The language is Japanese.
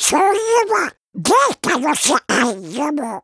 そういえば、データの世界でも、